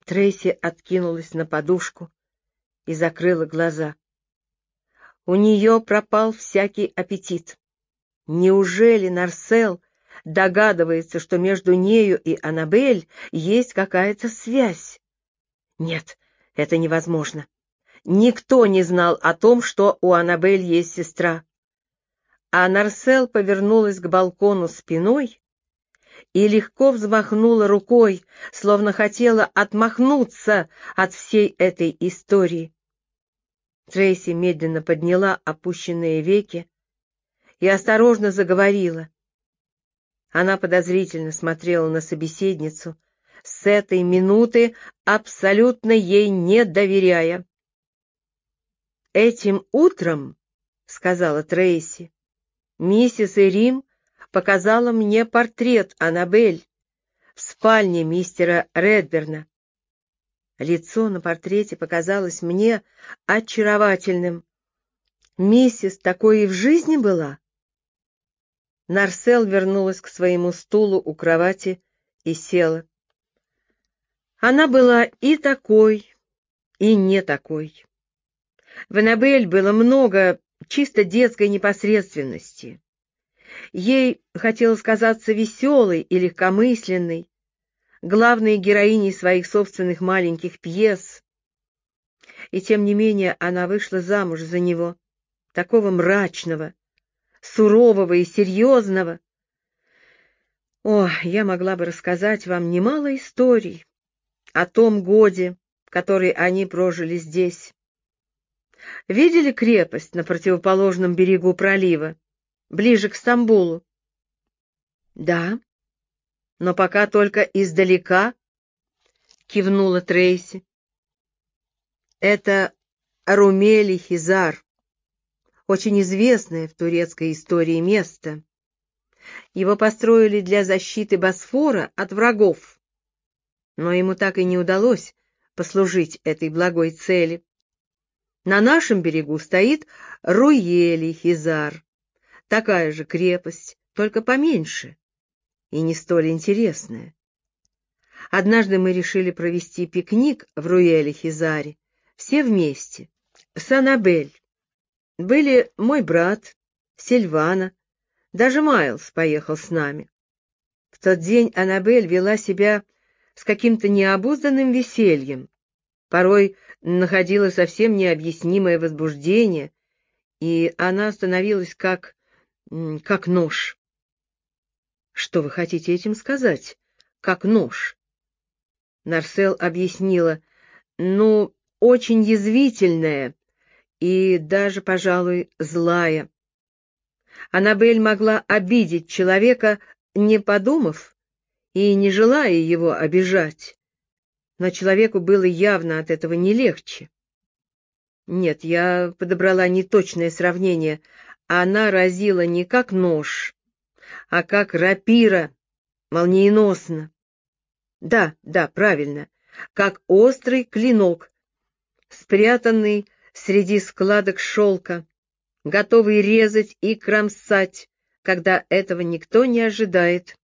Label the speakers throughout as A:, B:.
A: Трейси откинулась на подушку и закрыла глаза. У нее пропал всякий аппетит. Неужели Нарсел догадывается, что между нею и Аннабель есть какая-то связь? Нет, это невозможно. Никто не знал о том, что у Аннабель есть сестра. А Нарсел повернулась к балкону спиной и легко взмахнула рукой, словно хотела отмахнуться от всей этой истории. Трейси медленно подняла опущенные веки и осторожно заговорила. Она подозрительно смотрела на собеседницу, с этой минуты абсолютно ей не доверяя. «Этим утром, — сказала Трейси, — миссис Ирим показала мне портрет Аннабель в спальне мистера Редберна. Лицо на портрете показалось мне очаровательным. Миссис такой и в жизни была?» Нарсел вернулась к своему стулу у кровати и села. Она была и такой, и не такой. В Аннабель было много чисто детской непосредственности. Ей хотелось казаться веселой и легкомысленной, главной героиней своих собственных маленьких пьес. И тем не менее она вышла замуж за него, такого мрачного, сурового и серьезного. О, я могла бы рассказать вам немало историй о том годе, который они прожили здесь. Видели крепость на противоположном берегу пролива, ближе к Стамбулу? Да, но пока только издалека, кивнула Трейси. Это Румели-Хизар, очень известное в турецкой истории место. Его построили для защиты Босфора от врагов, но ему так и не удалось послужить этой благой цели. На нашем берегу стоит Руели-Хизар, такая же крепость, только поменьше и не столь интересная. Однажды мы решили провести пикник в Руели-Хизаре, все вместе, с Аннабель. Были мой брат, Сильвана, даже Майлз поехал с нами. В тот день Аннабель вела себя с каким-то необузданным весельем, порой находила совсем необъяснимое возбуждение, и она становилась как нож. Что вы хотите этим сказать? Как нож? Нарсел объяснила. Ну, очень язвительная и даже, пожалуй, злая. Аннабель могла обидеть человека, не подумав и не желая его обижать, но человеку было явно от этого не легче. Нет, я подобрала неточное сравнение. Она разила не как нож, а как рапира, молниеносно. Да, правильно, как острый клинок, спрятанный среди складок шелка, готовый резать и кромсать, когда этого никто не ожидает.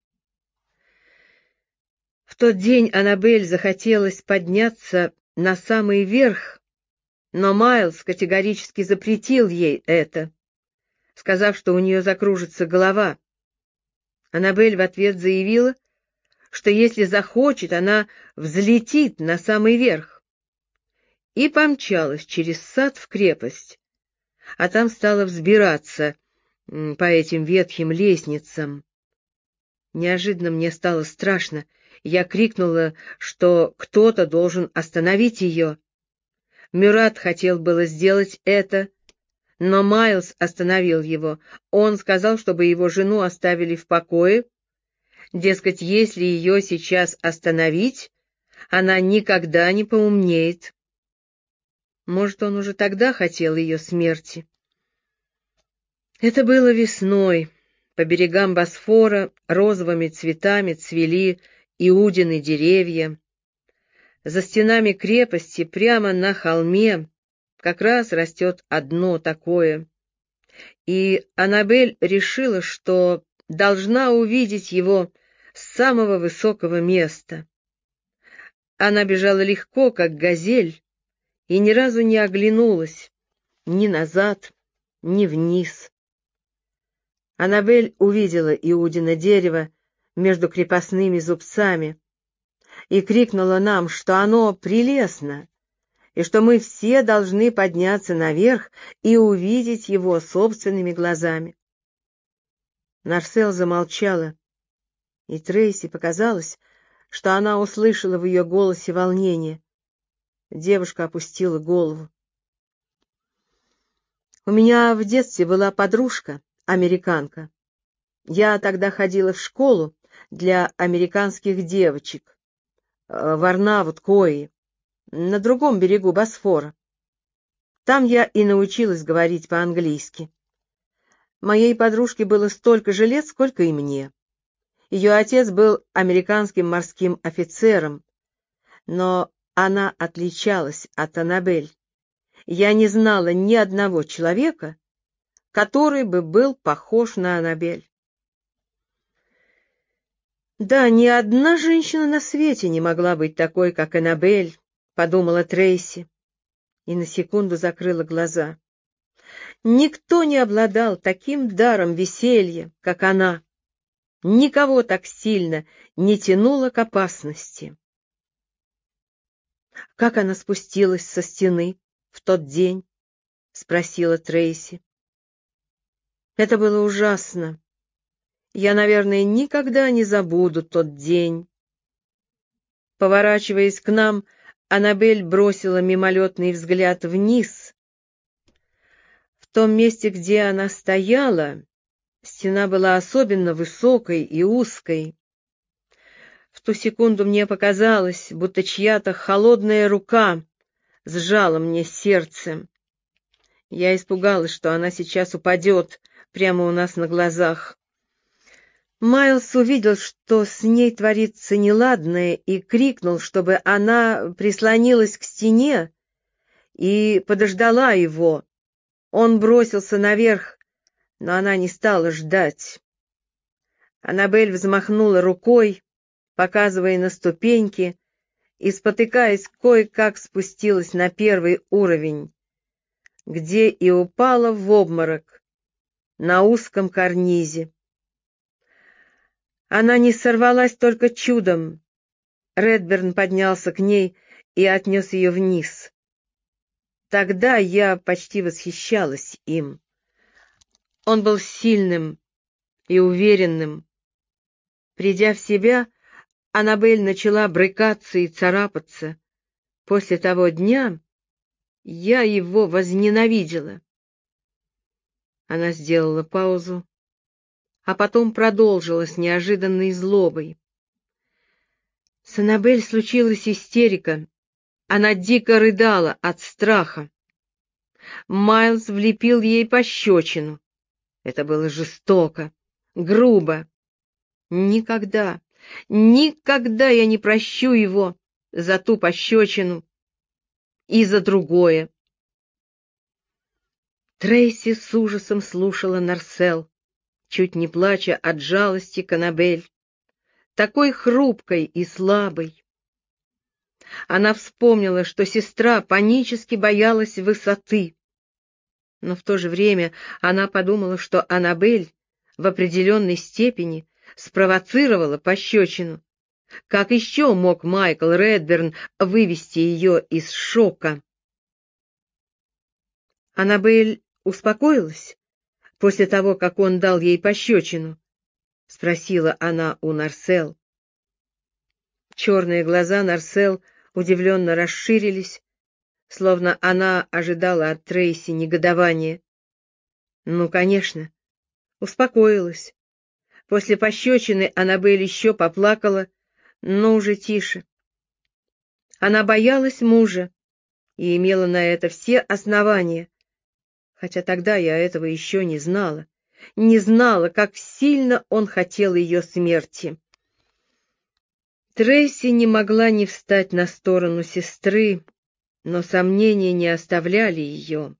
A: В тот день Аннабель захотелось подняться на самый верх, но Майлз категорически запретил ей это, сказав, что у нее закружится голова. Аннабель в ответ заявила, что если захочет, она взлетит на самый верх, и помчалась через сад в крепость, а там стала взбираться по этим ветхим лестницам. Неожиданно мне стало страшно, я крикнула, что кто-то должен остановить ее. Мюрат хотел было сделать это, но Майлз остановил его. Он сказал, чтобы его жену оставили в покое. Дескать, если ее сейчас остановить, она никогда не поумнеет. Может, он уже тогда хотел ее смерти. Это было весной. По берегам Босфора розовыми цветами цвели иудины деревья. За стенами крепости прямо на холме как раз растет одно такое. И Аннабель решила, что должна увидеть его с самого высокого места. Она бежала легко, как газель, и ни разу не оглянулась ни назад, ни вниз. Аннабель увидела Иудино дерево между крепостными зубцами и крикнула нам, что оно прелестно, и что мы все должны подняться наверх и увидеть его собственными глазами. Нарсел замолчала, и Трейси показалось, что она услышала в ее голосе волнение. Девушка опустила голову. «У меня в детстве была подружка, американка. Я тогда ходила в школу для американских девочек в Арнавут-Кои, на другом берегу Босфора. Там я и научилась говорить по-английски. Моей подружке было столько же лет, сколько и мне. Ее отец был американским морским офицером, но она отличалась от Аннабель. Я не знала ни одного человека, который бы был похож на Аннабель. «Да, ни одна женщина на свете не могла быть такой, как Аннабель», — подумала Трейси, и на секунду закрыла глаза. Никто не обладал таким даром веселья, как она. Никого так сильно не тянуло к опасности. «Как она спустилась со стены в тот день?» — спросила Трейси. «Это было ужасно. Я, наверное, никогда не забуду тот день». Поворачиваясь к нам, Аннабель бросила мимолетный взгляд вниз. В том месте, где она стояла, стена была особенно высокой и узкой. В ту секунду мне показалось, будто чья-то холодная рука сжала мне сердце. Я испугалась, что она сейчас упадет прямо у нас на глазах. Майлз увидел, что с ней творится неладное, и крикнул, чтобы она прислонилась к стене и подождала его. Он бросился наверх, но она не стала ждать. Аннабель взмахнула рукой, показывая на ступеньки, и, спотыкаясь, кое-как спустилась на первый уровень, где и упала в обморок на узком карнизе. Она не сорвалась только чудом. Редберн поднялся к ней и отнес ее вниз. Тогда я почти восхищалась им. Он был сильным и уверенным. Придя в себя, Аннабель начала брыкаться и царапаться. После того дня я его возненавидела. Она сделала паузу, а потом продолжила с неожиданной злобой. С Аннабель случилась истерика. Она дико рыдала от страха. Майлз влепил ей пощечину. Это было жестоко, грубо. Никогда, никогда я не прощу его за ту пощечину и за другое. Трейси с ужасом слушала Нарсел, чуть не плача от жалости к Аннабель, такой хрупкой и слабой. Она вспомнила, что сестра панически боялась высоты. Но в то же время она подумала, что Аннабель в определенной степени спровоцировала пощечину. Как еще мог Майкл Редберн вывести ее из шока? Аннабель успокоилась после того, как он дал ей пощечину? — спросила она у Нарсел. Черные глаза Нарсел удивленно расширились, словно она ожидала от Трейси негодования. Ну, конечно, успокоилась. После пощечины Аннабель еще поплакала, но уже тише. Она боялась мужа и имела на это все основания, хотя тогда я этого еще не знала. Не знала, как сильно он хотел ее смерти. Трейси не могла не встать на сторону сестры, но сомнения не оставляли ее.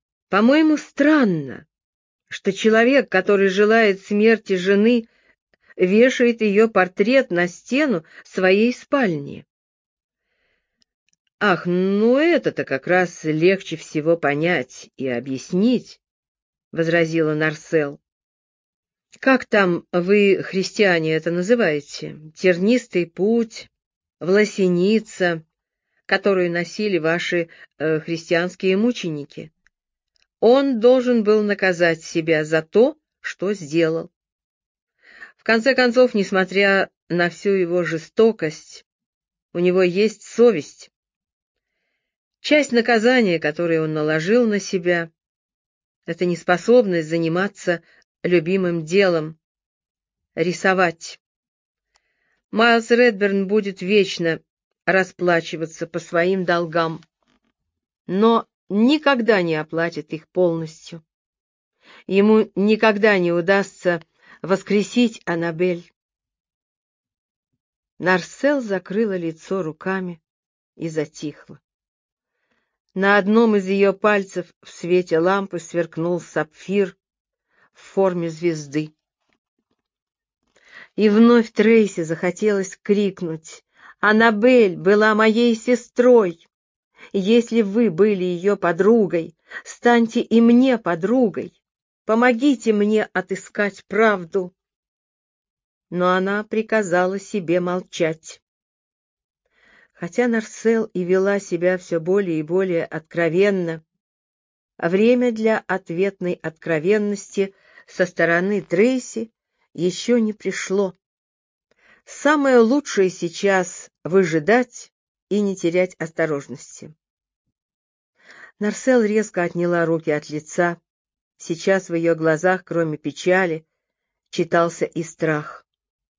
A: По-моему, странно, что человек, который желает смерти жены, вешает ее портрет на стену своей спальни. Ах, ну это-то как раз легче всего понять и объяснить, — возразила Нарсел. Как там вы, христиане, это называете? Тернистый путь, власеница, которую носили ваши христианские мученики. Он должен был наказать себя за то, что сделал. В конце концов, несмотря на всю его жестокость, у него есть совесть. Часть наказания, которое он наложил на себя, — это неспособность заниматься любимым делом — рисовать. Майлз Редберн будет вечно расплачиваться по своим долгам, но никогда не оплатит их полностью. Ему никогда не удастся воскресить Аннабель. Нарсел закрыла лицо руками и затихла. На одном из ее пальцев в свете лампы сверкнул сапфир в форме звезды. И вновь Трейси захотелось крикнуть: «Аннабель была моей сестрой! Если вы были ее подругой, станьте и мне подругой! Помогите мне отыскать правду!» Но она приказала себе молчать. Хотя Нарсел и вела себя все более и более откровенно, а время для ответной откровенности со стороны Трейси еще не пришло. Самое лучшее сейчас — выжидать и не терять осторожности. Нарсел резко отняла руки от лица. Сейчас в ее глазах, кроме печали, читался и страх.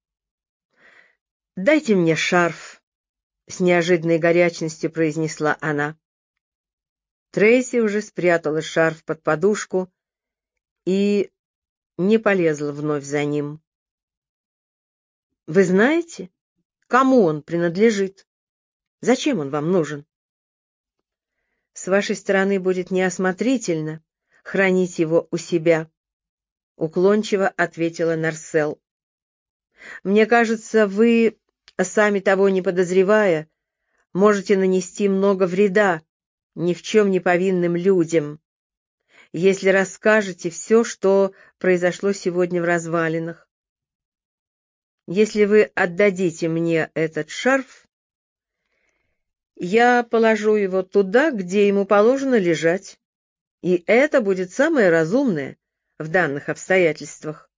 A: «Дайте мне шарф», — с неожиданной горячностью произнесла она. Трейси уже спрятала шарф под подушку и не полезла вновь за ним. «Вы знаете, кому он принадлежит? Зачем он вам нужен?» «С вашей стороны будет неосмотрительно хранить его у себя», — уклончиво ответила Нарсел. «Мне кажется, вы, сами того не подозревая, можете нанести много вреда ни в чем не повинным людям, если расскажете все, что произошло сегодня в развалинах. Если вы отдадите мне этот шарф, я положу его туда, где ему положено лежать, и это будет самое разумное в данных обстоятельствах».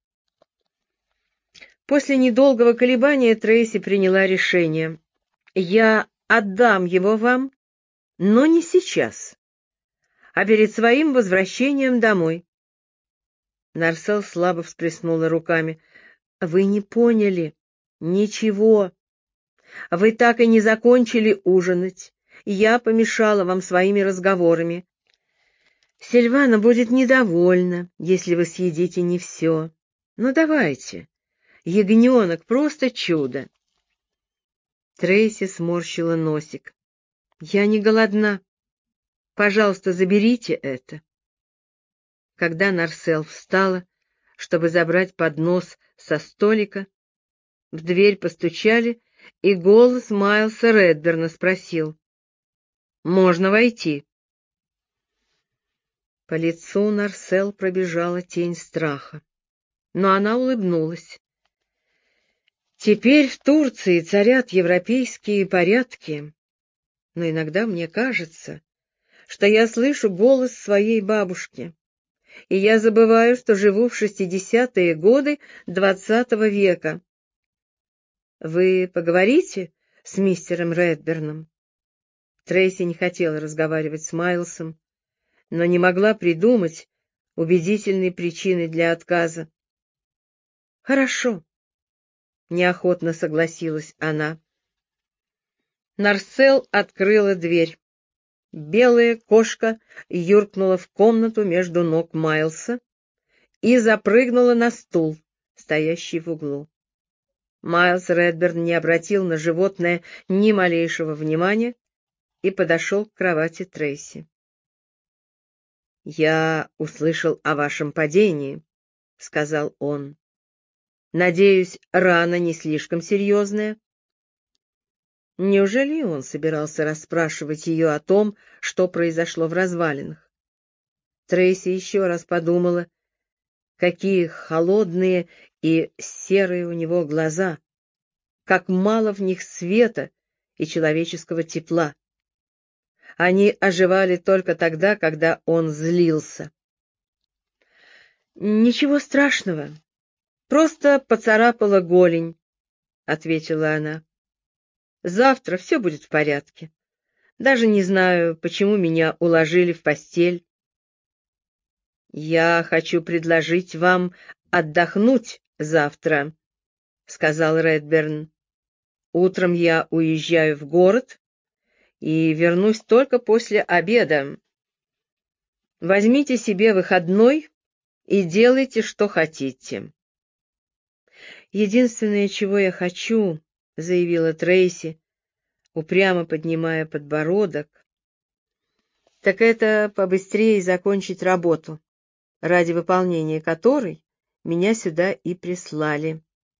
A: После недолгого колебания Трейси приняла решение. «Я отдам его вам, но не сейчас, а перед своим возвращением домой». Нарсел слабо всплеснула руками. «Вы не поняли. Ничего. Вы так и не закончили ужинать. Я помешала вам своими разговорами. Сильвана будет недовольна, если вы съедите не все. Ну, давайте. Ягненок — просто чудо». Трейси сморщила носик. «Я не голодна. Пожалуйста, заберите это». Когда Нарсел встала, чтобы забрать поднос со столика, в дверь постучали, и голос Майлса Редберна спросил: «Можно войти?» По лицу Нарсел пробежала тень страха, но она улыбнулась. «Теперь в Турции царят европейские порядки, но иногда мне кажется, что я слышу голос своей бабушки, и я забываю, что живу в 60-е годы XX века. Вы поговорите с мистером Редберном?» Трейси не хотела разговаривать с Майлсом, но не могла придумать убедительной причины для отказа. «Хорошо», — неохотно согласилась она. Нарсел открыла дверь. Белая кошка юркнула в комнату между ног Майлса и запрыгнула на стул, стоящий в углу. Майлс Редберн не обратил на животное ни малейшего внимания и подошел к кровати Трейси. «Я услышал о вашем падении», — сказал он. Надеюсь, рана не слишком серьезная?» Неужели он собирался расспрашивать ее о том, что произошло в развалинах? Трейси еще раз подумала, какие холодные и серые у него глаза, как мало в них света и человеческого тепла. Они оживали только тогда, когда он злился. «Ничего страшного, просто поцарапала голень», — ответила она. «Завтра все будет в порядке. Даже не знаю, почему меня уложили в постель». «Я хочу предложить вам отдохнуть завтра», — сказал Редберн. «Утром я уезжаю в город и вернусь только после обеда. Возьмите себе выходной и делайте, что хотите». «Единственное, чего я хочу», — заявила Трейси, упрямо поднимая подбородок, «так это побыстрее закончить работу, ради выполнения которой меня сюда и прислали».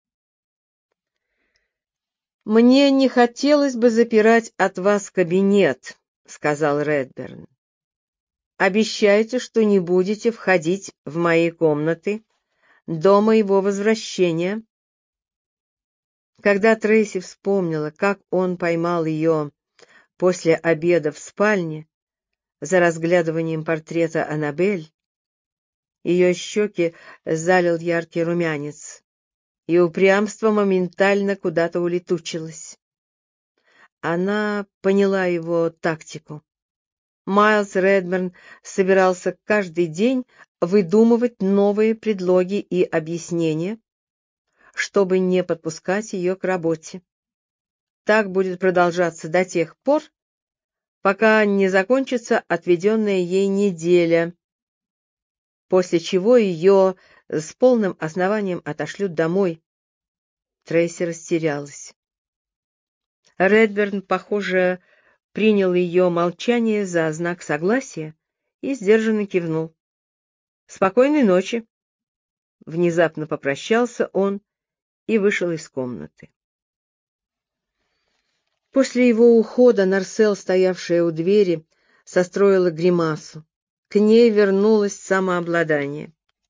A: «Мне не хотелось бы запирать от вас кабинет», — сказал Редберн. «Обещайте, что не будете входить в мои комнаты до моего возвращения». Когда Трейси вспомнила, как он поймал ее после обеда в спальне за разглядыванием портрета Аннабель, ее щеки залил яркий румянец, и упрямство моментально куда-то улетучилось. Она поняла его тактику. Майлз Редберн собирался каждый день выдумывать новые предлоги и объяснения, чтобы не подпускать ее к работе. Так будет продолжаться до тех пор, пока не закончится отведенная ей неделя, после чего ее с полным основанием отошлют домой. Трейси растерялась. Редберн, похоже, принял ее молчание за знак согласия и сдержанно кивнул. «Спокойной ночи!» Внезапно попрощался он и вышел из комнаты. После его ухода Нарсел, стоявшая у двери, состроила гримасу. К ней вернулось самообладание.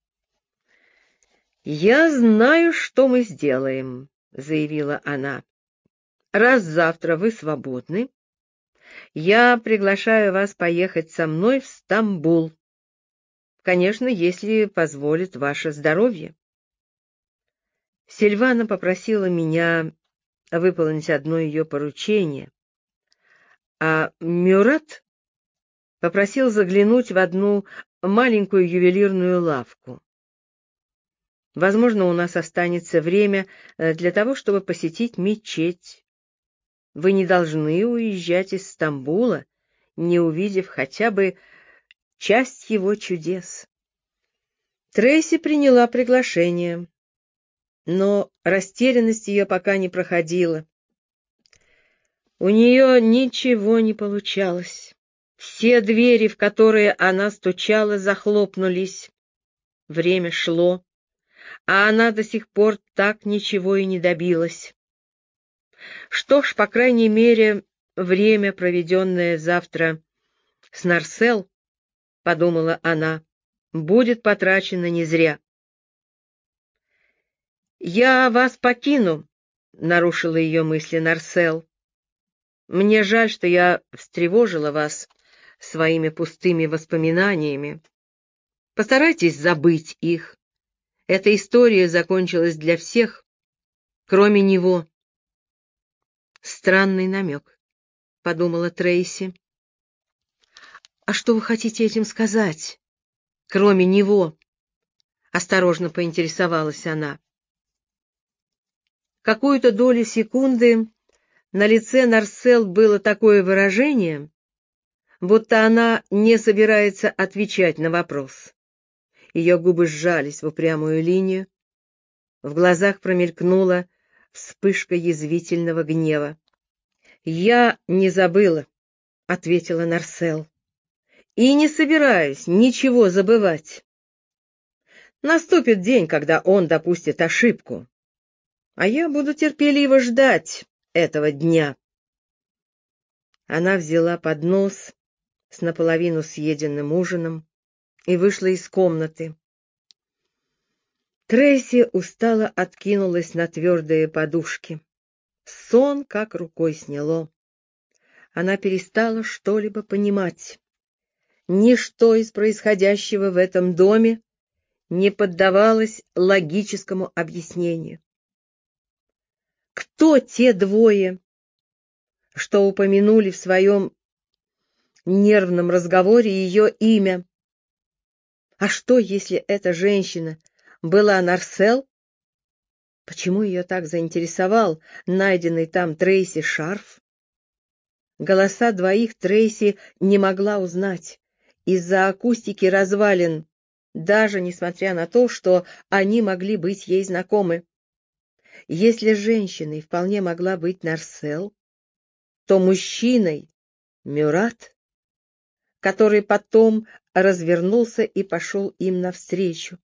A: «Я знаю, что мы сделаем», — заявила она. «Раз завтра вы свободны, я приглашаю вас поехать со мной в Стамбул. Конечно, если позволит ваше здоровье». Сильвана попросила меня выполнить одно ее поручение, а Мюрат попросил заглянуть в одну маленькую ювелирную лавку. Возможно, у нас останется время для того, чтобы посетить мечеть. Вы не должны уезжать из Стамбула, не увидев хотя бы часть его чудес. Трейси приняла приглашение, но растерянность ее пока не проходила. У нее ничего не получалось. Все двери, в которые она стучала, захлопнулись. Время шло, а она до сих пор так ничего и не добилась. Что ж, по крайней мере, время, проведенное завтра с Нарсел, подумала она, будет потрачено не зря. «Я вас покину», — нарушила ее мысли Нарсел. «Мне жаль, что я встревожила вас своими пустыми воспоминаниями. Постарайтесь забыть их. Эта история закончилась для всех, кроме него». «Странный намек», — подумала Трейси. «А что вы хотите этим сказать, кроме него?» — осторожно поинтересовалась она. Какую-то долю секунды на лице Нарсел было такое выражение, будто она не собирается отвечать на вопрос. Ее губы сжались в упрямую линию, в глазах промелькнула вспышка язвительного гнева. «Я не забыла», — ответила Нарсел, — «и не собираюсь ничего забывать. Наступит день, когда он допустит ошибку, а я буду терпеливо ждать этого дня. Она взяла поднос с наполовину съеденным ужином и вышла из комнаты. Трейси устало откинулась на твердые подушки. Сон как рукой сняло. Она перестала что-либо понимать. Ничто из происходящего в этом доме не поддавалось логическому объяснению. Кто те двое, что упомянули в своем нервном разговоре ее имя? А что, если эта женщина была Нарсел? Почему ее так заинтересовал найденный там Трейси шарф? Голоса двоих Трейси не могла узнать из-за акустики развалин, даже несмотря на то, что они могли быть ей знакомы. Если женщиной вполне могла быть Нарсел, то мужчиной — Мюрат, который потом развернулся и пошел им навстречу.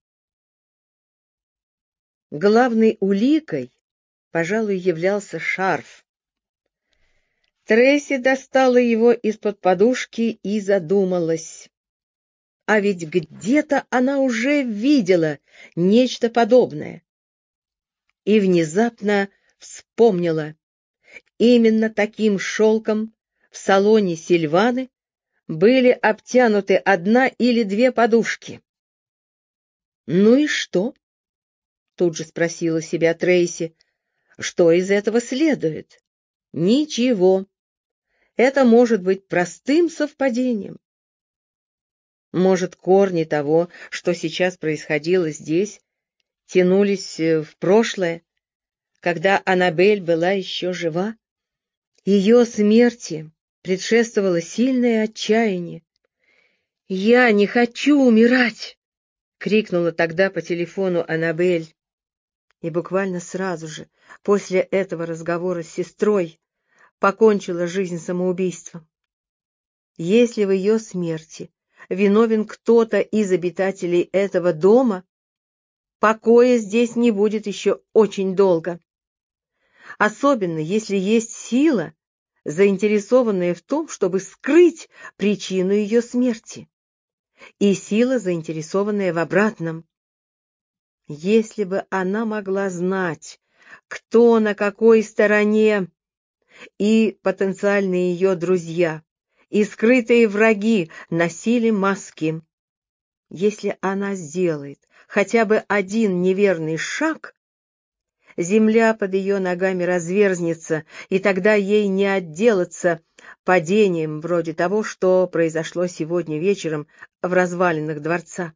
A: Главной уликой, пожалуй, являлся шарф. Трейси достала его из-под подушки и задумалась. А ведь где-то она уже видела нечто подобное. И внезапно вспомнила. Именно таким шелком в салоне Сильваны были обтянуты одна или две подушки. «Ну и что?» — тут же спросила себя Трейси. «Что из этого следует?» «Ничего. Это может быть простым совпадением. Может, корни того, что сейчас происходило здесь, тянулись в прошлое, когда Аннабель была еще жива? Ее смерти предшествовало сильное отчаяние. «Я не хочу умирать!» — крикнула тогда по телефону Аннабель. И буквально сразу же, после этого разговора с сестрой, покончила жизнь самоубийством. Если в ее смерти виновен кто-то из обитателей этого дома, покоя здесь не будет еще очень долго. Особенно, если есть сила, заинтересованная в том, чтобы скрыть причину ее смерти, и сила, заинтересованная в обратном. Если бы она могла знать, кто на какой стороне, и потенциальные ее друзья, и скрытые враги носили маски. Если она сделает хотя бы один неверный шаг, земля под ее ногами разверзнется, и тогда ей не отделаться падением вроде того, что произошло сегодня вечером в развалинах дворца.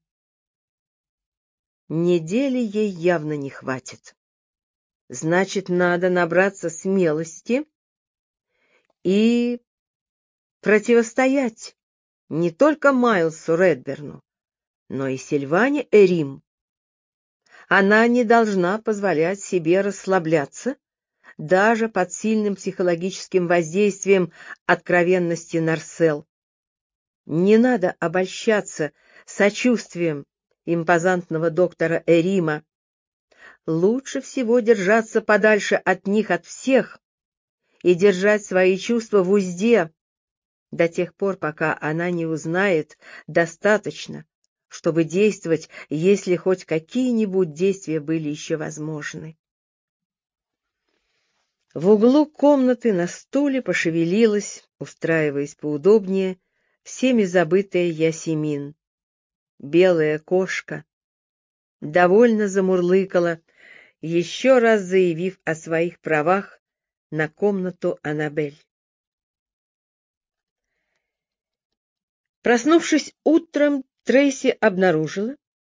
A: Недели ей явно не хватит. Значит, надо набраться смелости и противостоять не только Майлсу Редберну, но и Сильване Эрим. Она не должна позволять себе расслабляться даже под сильным психологическим воздействием откровенности Нарсел. Не надо обольщаться сочувствием импозантного доктора Эрима. Лучше всего держаться подальше от них от всех и держать свои чувства в узде до тех пор, пока она не узнает достаточно, чтобы действовать, если хоть какие-нибудь действия были еще возможны. В углу комнаты на стуле пошевелилась, устраиваясь поудобнее, всеми забытая Ясемин. Белая кошка довольно замурлыкала, еще раз заявив о своих правах на комнату Аннабель. Проснувшись утром, Трейси обнаружила,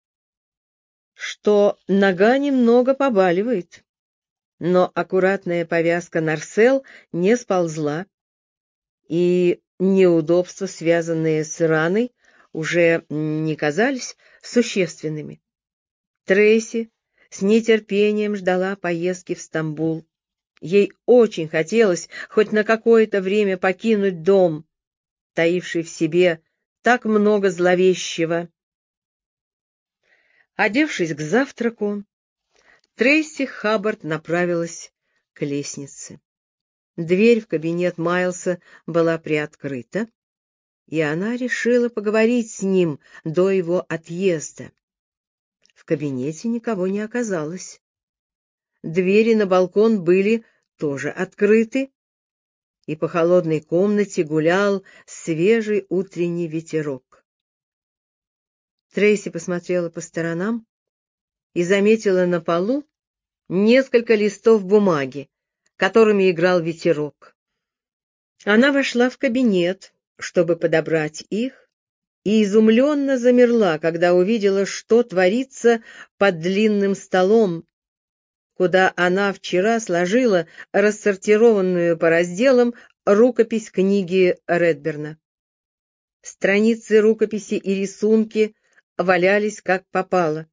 A: что нога немного побаливает, но аккуратная повязка Нарсел не сползла, и неудобства, связанные с раной, уже не казались существенными. Трейси с нетерпением ждала поездки в Стамбул. Ей очень хотелось хоть на какое-то время покинуть дом, таивший в себе так много зловещего. Одевшись к завтраку, Трейси Хаббард направилась к лестнице. Дверь в кабинет Майлса была приоткрыта, и она решила поговорить с ним до его отъезда. В кабинете никого не оказалось. Двери на балкон были тоже открыты, и по холодной комнате гулял свежий утренний ветерок. Трейси посмотрела по сторонам и заметила на полу несколько листов бумаги, которыми играл ветерок. Она вошла в кабинет, чтобы подобрать их, и изумленно замерла, когда увидела, что творится под длинным столом, куда она вчера сложила рассортированную по разделам рукопись книги Редберна. Страницы рукописи и рисунки валялись как попало.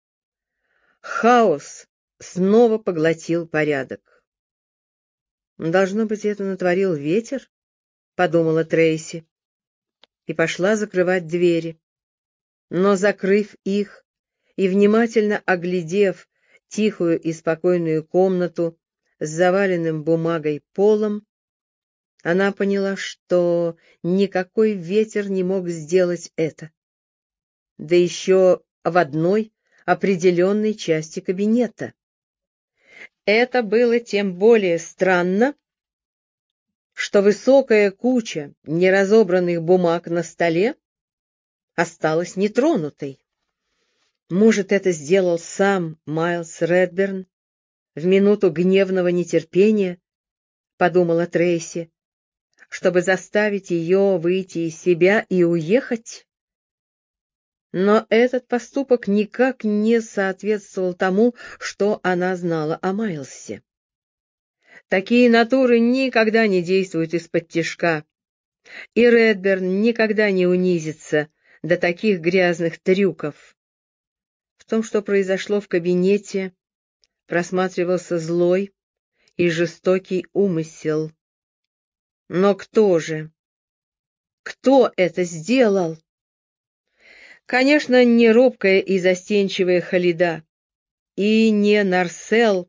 A: Хаос снова поглотил порядок. «Должно быть, это натворил ветер», — подумала Трейси, и пошла закрывать двери. Но, закрыв их и внимательно оглядев тихую и спокойную комнату с заваленным бумагой полом, она поняла, что никакой ветер не мог сделать это. Да еще в одной определенной части кабинета. Это было тем более странно, что высокая куча неразобранных бумаг на столе осталась нетронутой. Может, это сделал сам Майлс Редберн в минуту гневного нетерпения, подумала Трейси, чтобы заставить ее выйти из себя и уехать? Но этот поступок никак не соответствовал тому, что она знала о Майлсе. Такие натуры никогда не действуют исподтишка, и Редберн никогда не унизится до таких грязных трюков. В том, что произошло в кабинете, просматривался злой и жестокий умысел. Но кто же? Кто это сделал? Конечно, не робкая и застенчивая Халида, и не Нарсел,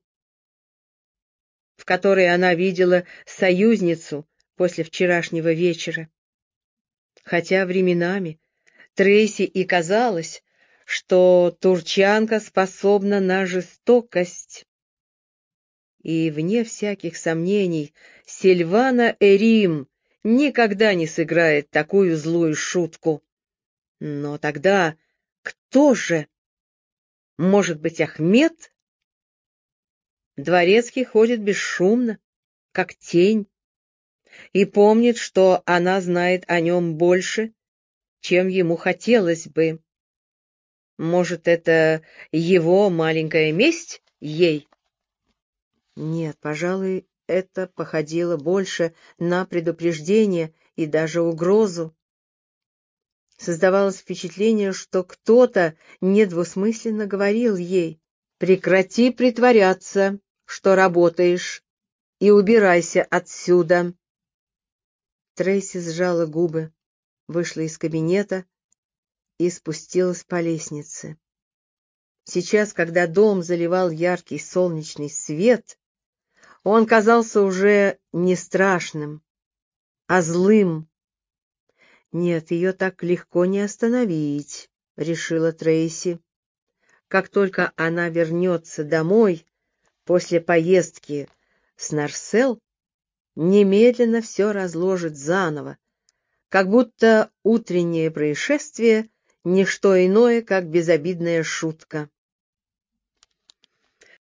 A: в которой она видела союзницу после вчерашнего вечера. Хотя временами Трейси и казалось, что турчанка способна на жестокость. И, вне всяких сомнений, Сильвана Эрим никогда не сыграет такую злую шутку. Но тогда кто же? Может быть, Ахмед? Дворецкий ходит бесшумно, как тень, и помнит, что она знает о нем больше, чем ему хотелось бы. Может, это его маленькая месть ей? Нет, пожалуй, это походило больше на предупреждение и даже угрозу. Создавалось впечатление, что кто-то недвусмысленно говорил ей: «Прекрати притворяться, что работаешь, и убирайся отсюда». Трейси сжала губы, вышла из кабинета и спустилась по лестнице. Сейчас, когда дом заливал яркий солнечный свет, он казался уже не страшным, а злым. «Нет, ее так легко не остановить», — решила Трейси. «Как только она вернется домой после поездки с Нарсел, немедленно все разложит заново, как будто утреннее происшествие — не что иное, как безобидная шутка».